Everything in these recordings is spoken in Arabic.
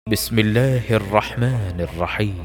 بسم الله الرحمن الرحيم.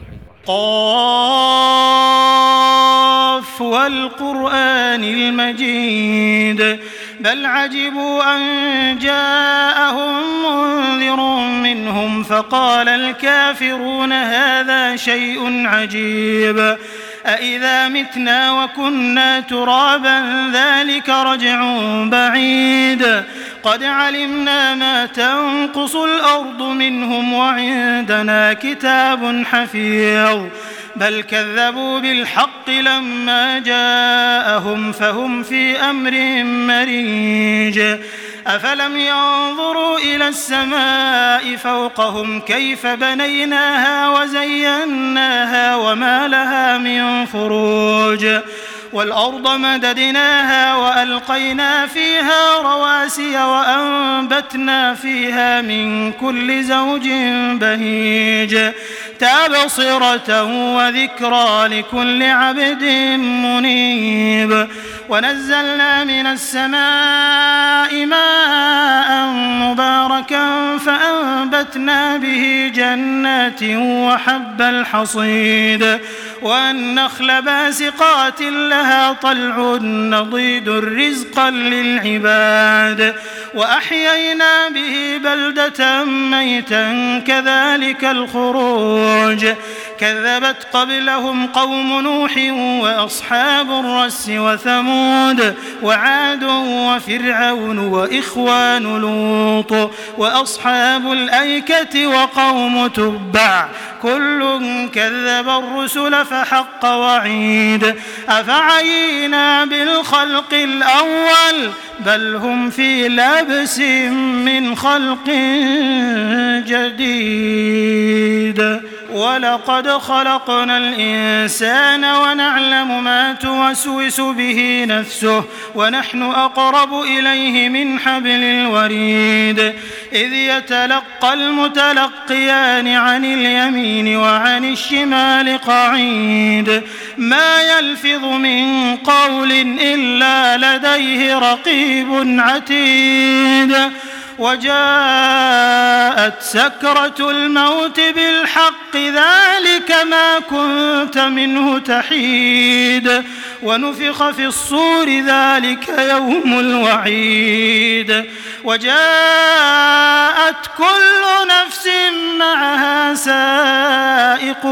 قاف والقرآن المجيد بل عجبوا أن جاءهم منذر منهم فقال الكافرون هذا شيء عجيب أإذا متنا وكنا ترابا ذلك رجع بعيد قد علمنا ما تنقص الأرض منهم وعندنا كتاب حفيظ بل كذبوا بالحق لما جاءهم فهم في أمر مريج أفلم ينظروا إلى السماء فوقهم كيف بنيناها وزيناها وما لها من فروج والأرض مددناها وألقينا فيها رواسي وأنبتنا فيها من كل زوج بهيج تبصرة وذكرى لكل عبد منيب ونزلنا من السماء ماء مباركا فأنبتنا به جنات وحب الحصيد والنخل باسقات لها طلع نضيد رزقا للعباد وأحيينا به بلدة ميتا كذلك الخروج كذبت قبلهم قوم نوح وأصحاب الرس وثمود وعاد وفرعون وإخوان لوط وأصحاب الأيكة وقوم تبع كل كذب الرسل فحق وعيد أفعينا بالخلق الأول بل هم في لبس من خلق جديد ولقد خلقنا الإنسان ونعلم ما توسوس به نفسه ونحن أقرب إليه من حبل الوريد إذ يتلقى المتلقيان عن اليمين وعن الشمال قعيد ما يلفظ من قول إلا لديه رقيب عتيد وجاءت سكرة الموت بالحق ذلك ما كنت منه تحيد ونفخ في الصور ذلك يوم الوعيد وجاءت كل نفس معها سائق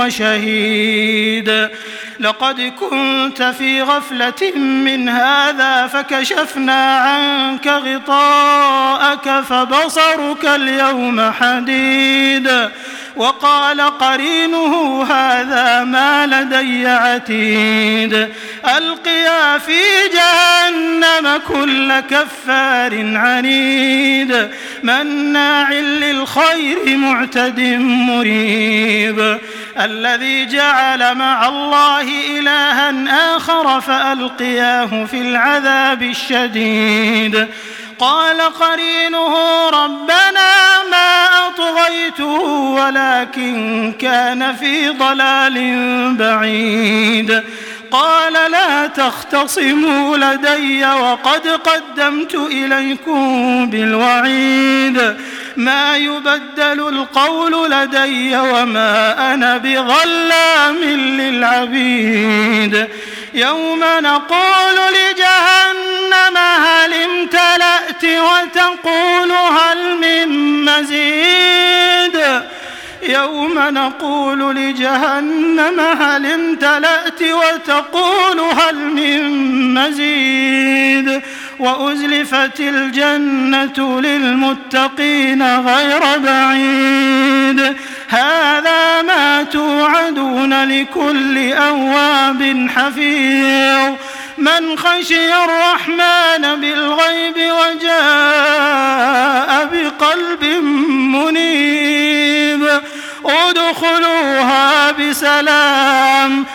وشهيد لقد كنت في غفلة من هذا فكشفنا عنك غطاءك فبصرك اليوم حديد وقال قرينه هذا ما لدي عتيد ألقيا في جهنم كل كفار عنيد مناع للخير معتد مريب الذي جعل مع الله إلها آخر فألقياه في العذاب الشديد قال قرينه ربنا ما أطغيته ولكن كان في ضلال بعيد قال لا تختصموا لدي وقد قدمت إليكم بالوعيد ما يبدل القول لدي وما أنا بظلام للعبيد يوم نقول لجهنم هل امتلأت وتقول هل من مزيد يوم نقول لجهنم هل امتلأت وتقول هل من مزيد وأزلفت الجنة للمتقين غير بعيد هذا ما توعدون لكل أواب حفيظ من خشي الرحمن بالغيب وجاء بقلب منيب ادخلوها بسلام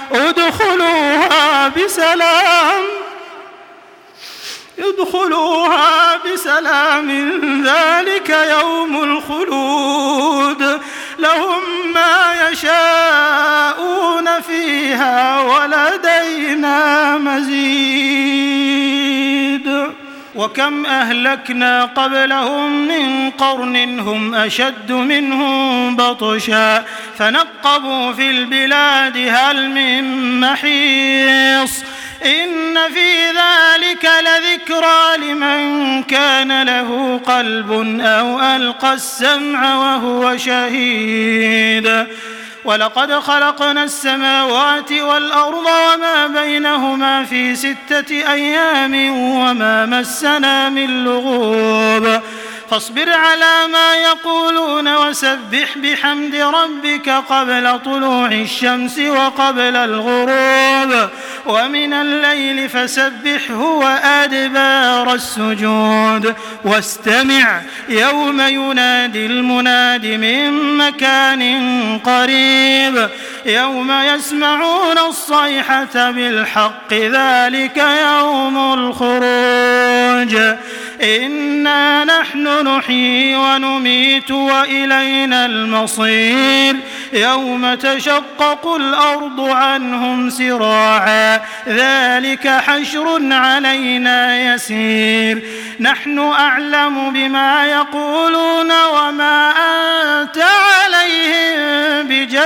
ادخلوها بسلام ذلك يوم الخلود لهم ما يشاءون فيها ولدينا مزيد وكم أهلكنا قبلهم من قرن هم أشد منهم بطشا فنقبوا في البلاد هل من محيص إن في ذلك لذكرى لمن كان له قلب أو ألقى السمع وهو شهيد ولقد خلقنا السماوات والأرض وما بينهما في 6 أيام وما مسنا من لغوب فاصبر على ما يقولون وسبح بحمد ربك قبل طلوع الشمس وقبل الغروب ومن الليل فسبحه وأدبار السجود واستمع يوم ينادي المناد من مكان قريب يوم يسمعون الصيحة بالحق ذلك يوم الخروج إنا نحن نحيي ونميت وإلينا المصير يوم تشقق الأرض عنهم سراعا ذلك حشر علينا يسير نحن أعلم بما يقولون وما أنت عليهم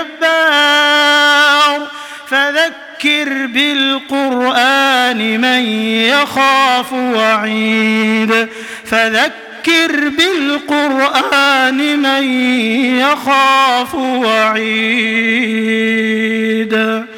بجبار فذكر بالقرآن من يخاف وعيد فذكر بالقرآن من يخاف وعيد